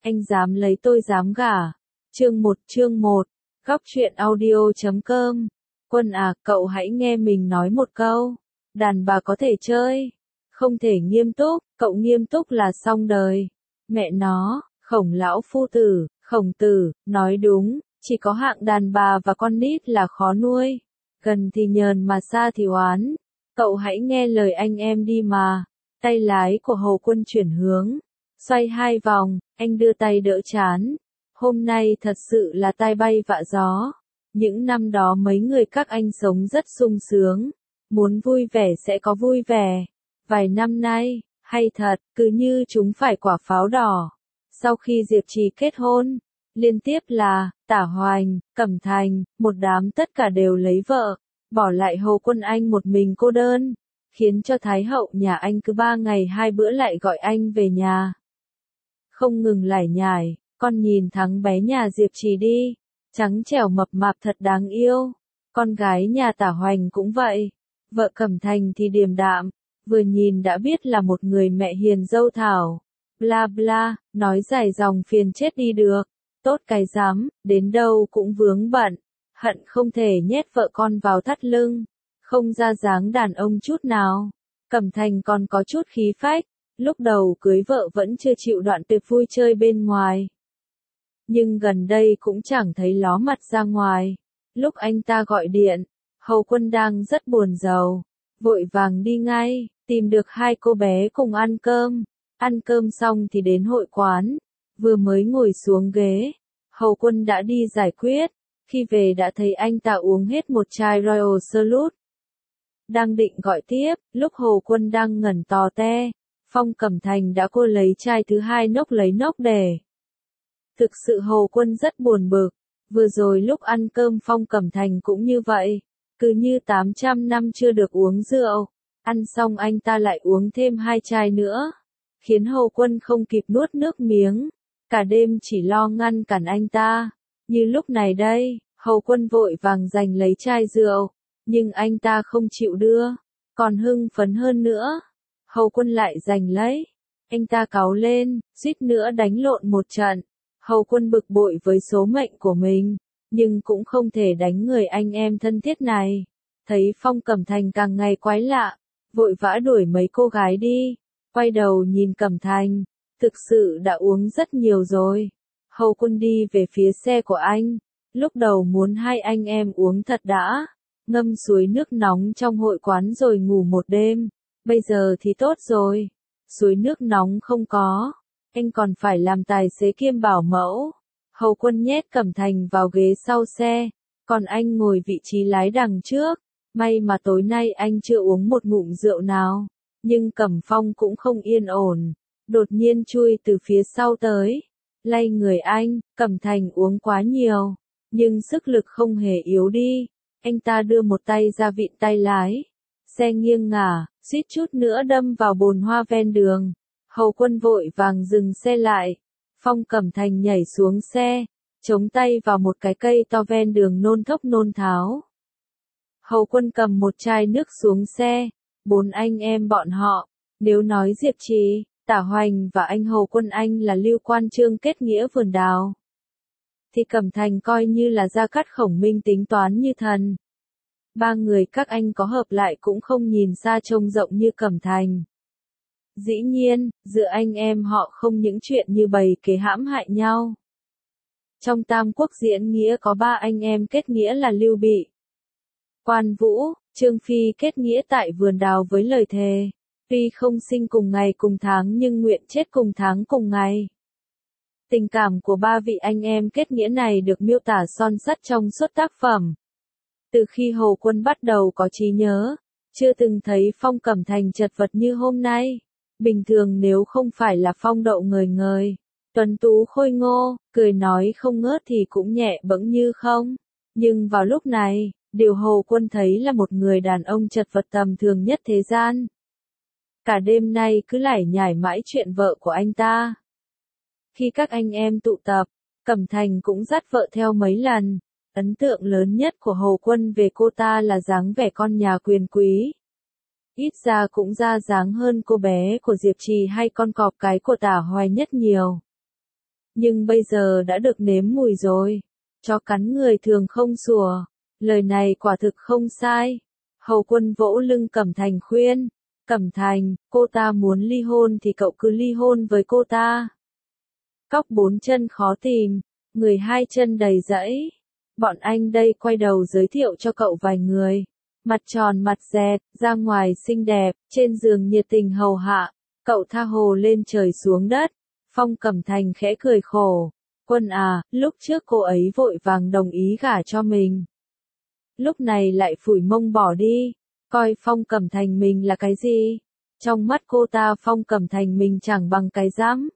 anh dám lấy tôi dám gả. Chương 1, Góc truyện audio.com. Quân à, cậu hãy nghe mình nói một câu. Đàn bà có thể chơi, không thể nghiêm túc, cậu nghiêm túc là xong đời. Mẹ nó, Khổng lão phu tử, Khổng tử, nói đúng, chỉ có hạng đàn bà và con nít là khó nuôi. Gần thì nhờn mà xa thì oán. Cậu hãy nghe lời anh em đi mà. Tay lái của Hầu Quân chuyển hướng, xoay 2 vòng, anh đưa tay đỡ trán. Hôm nay thật sự là tai bay vạ gió. Những năm đó mấy người các anh sống rất sung sướng. Muốn vui vẻ sẽ có vui vẻ. Vài năm nay, hay thật, cứ như chúng phải quả pháo đỏ. Sau khi Diệp Trì kết hôn, liên tiếp là Tả Hoành, Cẩm Thành, một đám tất cả đều lấy vợ, bỏ lại Hầu Quân anh một mình cô đơn, khiến cho Thái hậu nhà anh cứ 3 ngày 2 bữa lại gọi anh về nhà. Không ngừng lải nhải, con nhìn thằng bé nhà Diệp Trì đi, trắng trẻo mập mạp thật đáng yêu. Con gái nhà Tả Hoành cũng vậy, vợ Cẩm Thành thì điềm đạm, vừa nhìn đã biết là một người mẹ hiền dâu thảo. Bla bla, nói dài dòng phiền chết đi được. Tốt cái dám, đến đâu cũng vướng bận. Hận không thể nhét vợ con vào thắt lưng. Không ra dáng đàn ông chút nào. Cẩm Thành còn có chút khí phách. Lúc đầu cưới vợ vẫn chưa chịu đoạn tuyệt vui chơi bên ngoài. Nhưng gần đây cũng chẳng thấy ló mặt ra ngoài. Lúc anh ta gọi điện, Hầu Quân đang rất buồn rầu. Vội vàng đi ngay, tìm được 2 cô bé cùng ăn cơm. Ăn cơm xong thì đến hội quán. Vừa mới ngồi xuống ghế, Hầu Quân đã đi giải quyết. Khi về đã thấy anh ta uống hết một chai Royal Salute. Đang định gọi tiếp, lúc Hầu Quân đang ngẩn tò te, Phong Cẩm Thành đã cô lấy chai thứ 2 nốc lấy nốc để. Thực sự Hầu Quân rất buồn bực. Vừa rồi lúc ăn cơm Phong Cẩm Thành cũng như vậy. Cứ như 800 năm chưa được uống rượu. Ăn xong anh ta lại uống thêm 2 chai nữa. Khiến Hầu Quân không kịp nuốt nước miếng. Cả đêm chỉ lo ngăn cản anh ta. Như lúc này đây, Hầu Quân vội vàng giành lấy chai rượu. Nhưng anh ta không chịu đưa. Còn hưng phấn hơn nữa. Hầu Quân lại giành lấy. Anh ta cáu lên, suýt nữa đánh lộn một trận. Hầu Quân bực bội với số mệnh của mình. Nhưng cũng không thể đánh người anh em thân thiết này. Thấy Phong Cẩm Thành càng ngày quái lạ. Vội vã đuổi mấy cô gái đi. Quay đầu nhìn Cẩm Thành. Thực sự đã uống rất nhiều rồi. Hầu Quân đi về phía xe của anh. Lúc đầu muốn 2 anh em uống thật đã. Ngâm suối nước nóng trong hội quán rồi ngủ một đêm. Bây giờ thì tốt rồi. Suối nước nóng không có. Anh còn phải làm tài xế kiêm bảo mẫu. Hầu Quân nhét Cẩm Thành vào ghế sau xe. Còn anh ngồi vị trí lái đằng trước. May mà tối nay anh chưa uống một ngụm rượu nào. Nhưng Cẩm Phong cũng không yên ổn. Đột nhiên chui từ phía sau tới. Lay người anh, Cẩm Thành uống quá nhiều. Nhưng sức lực không hề yếu đi. Anh ta đưa một tay ra vịn tay lái. Xe nghiêng ngả, suýt chút nữa đâm vào bồn hoa ven đường. Hầu Quân vội vàng dừng xe lại. Phong Cẩm Thành nhảy xuống xe. Chống tay vào một cái cây to ven đường nôn thốc nôn tháo. Hầu Quân cầm một chai nước xuống xe. 4 anh em bọn họ. Nếu nói Diệp Trì, Tả Hoành và anh Hầu Quân anh là Lưu Quan Chương kết nghĩa vườn đào. Thì Cẩm Thành coi như là Gia Cát Khổng Minh tính toán như thần. 3 người các anh có hợp lại cũng không nhìn xa trông rộng như Cẩm Thành. Dĩ nhiên, giữa anh em họ không những chuyện như bầy kế hãm hại nhau. Trong Tam Quốc diễn nghĩa có 3 anh em kết nghĩa là Lưu Bị, Quan Vũ, Trương Phi kết nghĩa tại vườn đào với lời thề. Tuy không sinh cùng ngày cùng tháng nhưng nguyện chết cùng tháng cùng ngày. Tình cảm của 3 vị anh em kết nghĩa này được miêu tả son sắt trong suốt tác phẩm. Từ khi Hầu Quân bắt đầu có trí nhớ, chưa từng thấy Phong Cẩm Thành chật vật như hôm nay. Bình thường nếu không phải là phong độ ngời ngời, tuấn tú khôi ngô, cười nói không ngớt thì cũng nhẹ bẫng như không. Nhưng vào lúc này, điều Hầu Quân thấy là một người đàn ông chật vật tầm thường nhất thế gian. Cả đêm nay cứ lải nhải mãi chuyện vợ của anh ta. Khi các anh em tụ tập, Cẩm Thành cũng dắt vợ theo mấy lần. Ấn tượng lớn nhất của Hầu Quân về cô ta là dáng vẻ con nhà quyền quý. Ít ra cũng ra dáng hơn cô bé của Diệp Trì hay con cọp cái của Tả Hoài nhất nhiều. nhưng bây giờ đã được nếm mùi rồi. Chó cắn người thường không sủa. Lời này quả thực không sai. Hầu Quân vỗ lưng Cẩm Thành khuyên. Cẩm Thành, cô ta muốn ly hôn thì cậu cứ ly hôn với cô ta. Cóc bốn chân khó tìm, người hai chân đầy rẫy. Bọn anh đây quay đầu giới thiệu cho cậu vài người. Mặt tròn mặt dẹt, ra ngoài xinh đẹp, trên giường nhiệt tình hầu hạ. Cậu tha hồ lên trời xuống đất. Phong Cẩm Thành khẽ cười khổ. Quân à, lúc trước cô ấy vội vàng đồng ý gả cho mình. Lúc này lại phủi mông bỏ đi. Coi Phong Cẩm Thành mình là cái gì? Trong mắt cô ta Phong Cẩm Thành mình chẳng bằng cái rắm.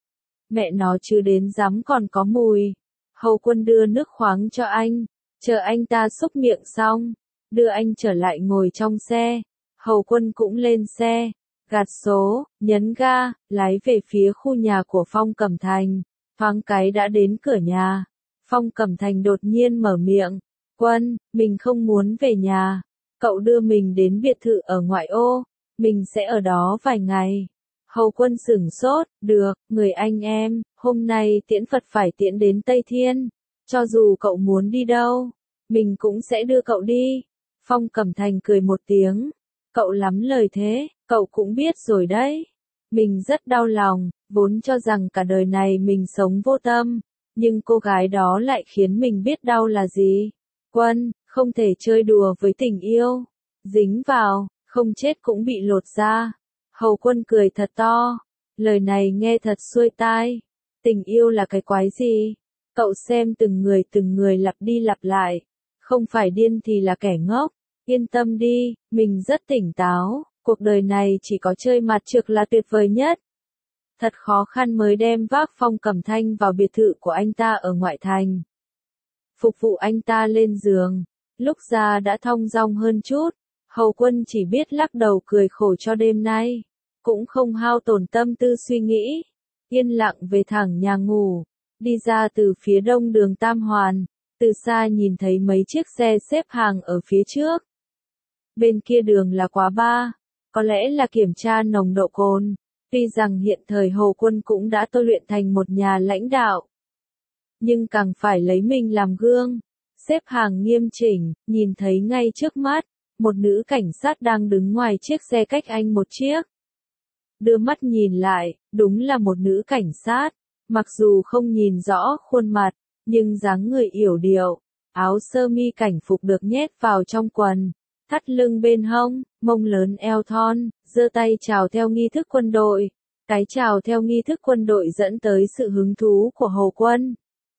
Mẹ nó chứ đến rắm còn có mùi. Hầu Quân đưa nước khoáng cho anh. Chờ anh ta xúc miệng xong. Đưa anh trở lại ngồi trong xe. Hầu Quân cũng lên xe. Gạt số, nhấn ga, lái về phía khu nhà của Phong Cẩm Thành. Thoáng cái đã đến cửa nhà. Phong Cẩm Thành đột nhiên mở miệng. Quân, mình không muốn về nhà. Cậu đưa mình đến biệt thự ở ngoại ô. Mình sẽ ở đó vài ngày. Hầu Quân sửng sốt. Được, người anh em, hôm nay tiễn Phật phải tiễn đến Tây Thiên. Cho dù cậu muốn đi đâu, mình cũng sẽ đưa cậu đi. Phong Cẩm Thành cười một tiếng. Cậu lắm lời thế, cậu cũng biết rồi đấy. Mình rất đau lòng, vốn cho rằng cả đời này mình sống vô tâm. Nhưng cô gái đó lại khiến mình biết đau là gì. Quân, không thể chơi đùa với tình yêu. Dính vào, không chết cũng bị lột da. Hầu Quân cười thật to. Lời này nghe thật xuôi tai. Tình yêu là cái quái gì? Cậu xem từng người lặp đi lặp lại. Không phải điên thì là kẻ ngốc. Yên tâm đi, mình rất tỉnh táo. Cuộc đời này chỉ có chơi mặt trược là tuyệt vời nhất. Thật khó khăn mới đem vác Phong Cẩm Thanh vào biệt thự của anh ta ở ngoại thành. Phục vụ anh ta lên giường. Lúc ra đã thong dong hơn chút. Hầu Quân chỉ biết lắc đầu cười khổ cho đêm nay. Cũng không hao tổn tâm tư suy nghĩ. Yên lặng về thẳng nhà ngủ. Đi ra từ phía đông đường Tam Hoàn. Từ xa nhìn thấy mấy chiếc xe xếp hàng ở phía trước. Bên kia đường là quán bar. Có lẽ là kiểm tra nồng độ cồn. Tuy rằng hiện thời Hầu Quân cũng đã tôi luyện thành một nhà lãnh đạo. Nhưng càng phải lấy mình làm gương. Xếp hàng nghiêm chỉnh, nhìn thấy ngay trước mắt. Một nữ cảnh sát đang đứng ngoài chiếc xe cách anh một chiếc. Đưa mắt nhìn lại, đúng là một nữ cảnh sát. Mặc dù không nhìn rõ khuôn mặt, nhưng dáng người yểu điệu. Áo sơ mi cảnh phục được nhét vào trong quần. Thắt lưng bên hông, mông lớn eo thon, giơ tay chào theo nghi thức quân đội. Cái chào theo nghi thức quân đội dẫn tới sự hứng thú của Hầu Quân.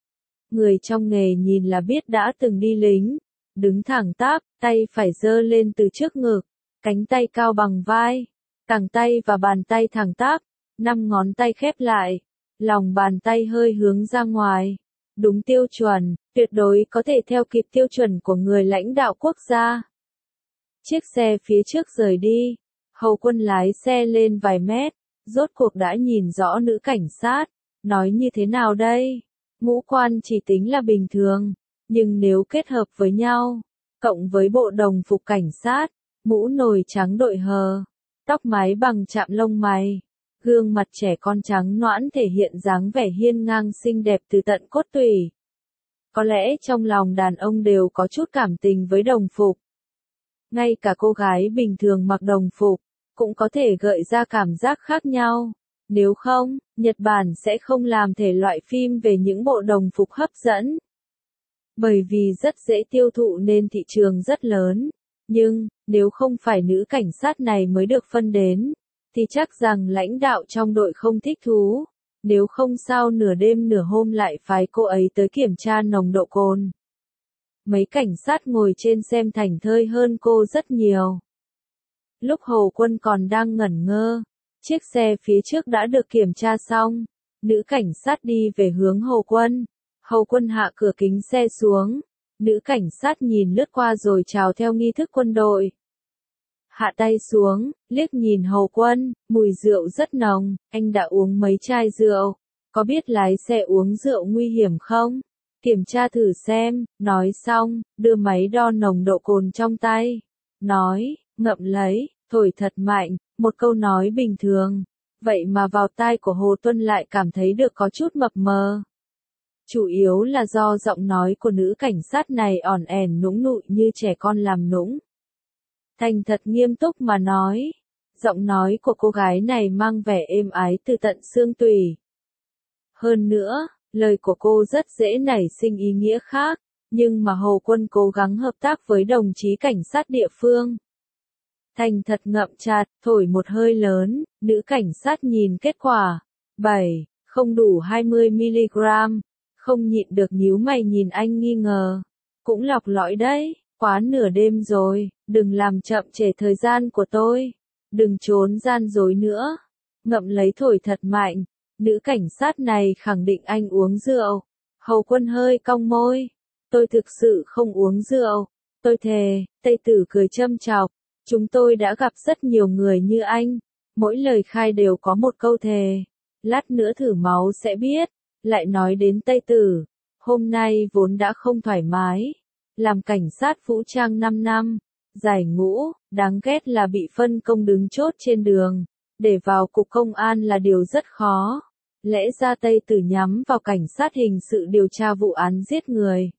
Người trong nghề nhìn là biết đã từng đi lính. Đứng thẳng tắp, tay phải giơ lên từ trước ngực. Cánh tay cao bằng vai. Cẳng tay và bàn tay thẳng tắp. 5 ngón tay khép lại. Lòng bàn tay hơi hướng ra ngoài. Đúng tiêu chuẩn, tuyệt đối có thể theo kịp tiêu chuẩn của người lãnh đạo quốc gia. Chiếc xe phía trước rời đi. Hầu Quân lái xe lên vài mét. Rốt cuộc đã nhìn rõ nữ cảnh sát. Nói như thế nào đây? Ngũ quan chỉ tính là bình thường. Nhưng nếu kết hợp với nhau, cộng với bộ đồng phục cảnh sát, mũ nồi trắng đội hờ, tóc mái bằng chạm lông mày, gương mặt trẻ con trắng nõn thể hiện dáng vẻ hiên ngang xinh đẹp từ tận cốt tủy. Có lẽ trong lòng đàn ông đều có chút cảm tình với đồng phục. Ngay cả cô gái bình thường mặc đồng phục, cũng có thể gợi ra cảm giác khác nhau. Nếu không, Nhật Bản sẽ không làm thể loại phim về những bộ đồng phục hấp dẫn. Bởi vì rất dễ tiêu thụ nên thị trường rất lớn. Nhưng, nếu không phải nữ cảnh sát này mới được phân đến, thì chắc rằng lãnh đạo trong đội không thích thú. Nếu không sao nửa đêm nửa hôm lại phái cô ấy tới kiểm tra nồng độ cồn. Mấy cảnh sát ngồi trên xem thảnh thơi hơn cô rất nhiều. Lúc Hầu Quân còn đang ngẩn ngơ, chiếc xe phía trước đã được kiểm tra xong. Nữ cảnh sát đi về hướng Hầu Quân. Hầu Quân hạ cửa kính xe xuống. Nữ cảnh sát nhìn lướt qua rồi chào theo nghi thức quân đội. Hạ tay xuống, liếc nhìn Hầu Quân, mùi rượu rất nồng, anh đã uống mấy chai rượu. Có biết lái xe uống rượu nguy hiểm không? Kiểm tra thử xem, nói xong, đưa máy đo nồng độ cồn trong tay. Nói, ngậm lấy, thổi thật mạnh, một câu nói bình thường. Vậy mà vào tai của Hồ Tuân lại cảm thấy được có chút mập mờ. Chủ yếu là do giọng nói của nữ cảnh sát này ỏn ẻn nũng nụi như trẻ con làm nũng. Thành thật nghiêm túc mà nói, giọng nói của cô gái này mang vẻ êm ái từ tận xương tủy. Hơn nữa, lời của cô rất dễ nảy sinh ý nghĩa khác, nhưng mà Hồ Quân cố gắng hợp tác với đồng chí cảnh sát địa phương. Thành thật ngậm chặt, thổi một hơi lớn, nữ cảnh sát nhìn kết quả. 7, không đủ 20mg, không nhịn được nhíu mày nhìn anh nghi ngờ. Cũng lọc lõi đấy, quá nửa đêm rồi, đừng làm chậm trễ thời gian của tôi. Đừng trốn gian dối nữa. Ngậm lấy thổi thật mạnh, nữ cảnh sát này khẳng định anh uống rượu. Hầu Quân hơi cong môi. Tôi thực sự không uống rượu. Tôi thề, Tây Tử cười châm chọc. Chúng tôi đã gặp rất nhiều người như anh. Mỗi lời khai đều có một câu thề. Lát nữa thử máu sẽ biết. Lại nói đến Tây Tử. Hôm nay vốn đã không thoải mái. Làm cảnh sát vũ trang 5 năm. Giải ngũ, đáng ghét là bị phân công đứng chốt trên đường. Để vào cục công an là điều rất khó. Lẽ ra Tây Tử nhắm vào cảnh sát hình sự điều tra vụ án giết người.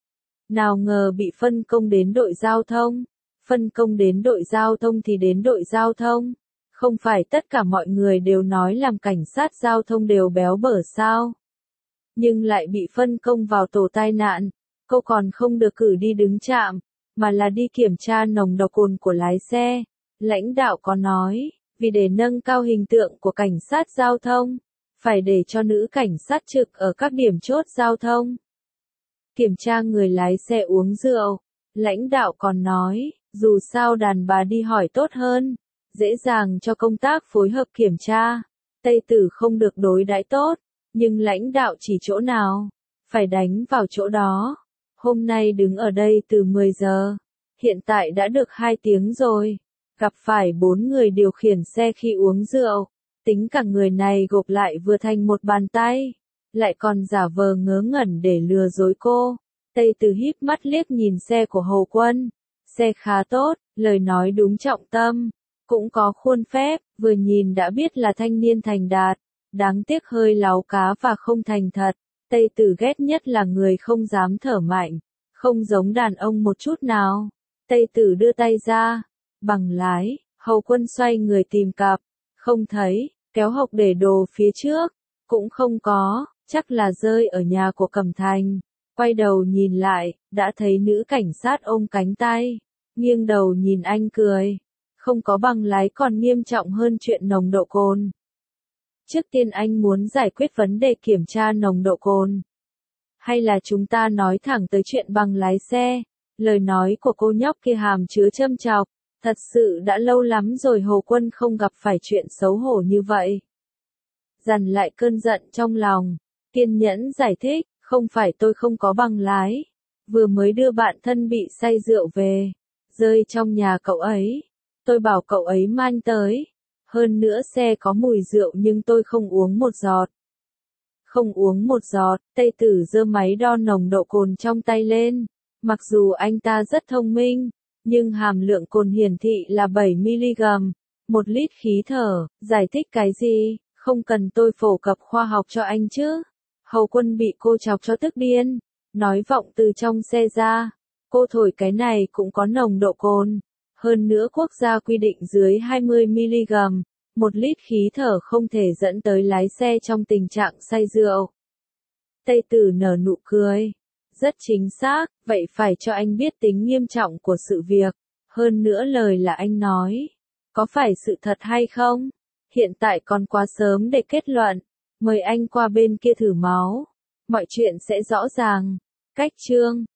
Nào ngờ bị phân công đến đội giao thông. Phân công đến đội giao thông thì đến đội giao thông. Không phải tất cả mọi người đều nói làm cảnh sát giao thông đều béo bở sao. Nhưng lại bị phân công vào tổ tai nạn. Cô còn không được cử đi đứng trạm, mà là đi kiểm tra nồng độ cồn của lái xe. Lãnh đạo có nói, vì để nâng cao hình tượng của cảnh sát giao thông, phải để cho nữ cảnh sát trực ở các điểm chốt giao thông. Kiểm tra người lái xe uống rượu. Lãnh đạo còn nói, dù sao đàn bà đi hỏi tốt hơn, dễ dàng cho công tác phối hợp kiểm tra. Tây Tử không được đối đãi tốt, nhưng lãnh đạo chỉ chỗ nào, phải đánh vào chỗ đó. Hôm nay đứng ở đây từ 10 giờ, hiện tại đã được 2 tiếng rồi. Gặp phải 4 người điều khiển xe khi uống rượu, tính cả người này gộp lại vừa thành một bàn tay, lại còn giả vờ ngớ ngẩn để lừa dối cô. Tây Tử híp mắt liếc nhìn xe của Hồ Quân, xe khá tốt, lời nói đúng trọng tâm, cũng có khuôn phép, vừa nhìn đã biết là thanh niên thành đạt, đáng tiếc hơi láo cá và không thành thật. Tây Tử ghét nhất là người không dám thở mạnh, không giống đàn ông một chút nào. Tây Tử đưa tay ra, bằng lái, Hầu Quân xoay người tìm cặp, không thấy, kéo hộc để đồ phía trước, cũng không có, chắc là rơi ở nhà của Cẩm Thành. Quay đầu nhìn lại, đã thấy nữ cảnh sát ôm cánh tay, nghiêng đầu nhìn anh cười. Không có bằng lái còn nghiêm trọng hơn chuyện nồng độ cồn. Trước tiên anh muốn giải quyết vấn đề kiểm tra nồng độ cồn. Hay là chúng ta nói thẳng tới chuyện bằng lái xe? Lời nói của cô nhóc kia hàm chứa châm chọc. Thật sự đã lâu lắm rồi Hồ Quân không gặp phải chuyện xấu hổ như vậy. Dằn lại cơn giận trong lòng, kiên nhẫn giải thích, không phải tôi không có bằng lái. Vừa mới đưa bạn thân bị say rượu về, rơi trong nhà cậu ấy. Tôi bảo cậu ấy mang tới. Hơn nữa xe có mùi rượu nhưng tôi không uống một giọt. Không uống một giọt, Tây Tử giơ máy đo nồng độ cồn trong tay lên. Mặc dù anh ta rất thông minh, nhưng hàm lượng cồn hiển thị là 7mg, 1 lít khí thở. Giải thích cái gì, không cần tôi phổ cập khoa học cho anh chứ. Hầu Quân bị cô chọc cho tức điên, nói vọng từ trong xe ra. Cô thổi cái này cũng có nồng độ cồn. Hơn nữa quốc gia quy định dưới 20mg, 1 lít khí thở không thể dẫn tới lái xe trong tình trạng say rượu. Tây Tử nở nụ cười. Rất chính xác, vậy phải cho anh biết tính nghiêm trọng của sự việc. Hơn nữa lời là anh nói. Có phải sự thật hay không? Hiện tại còn quá sớm để kết luận. Mời anh qua bên kia thử máu. Mọi chuyện sẽ rõ ràng. Cách chương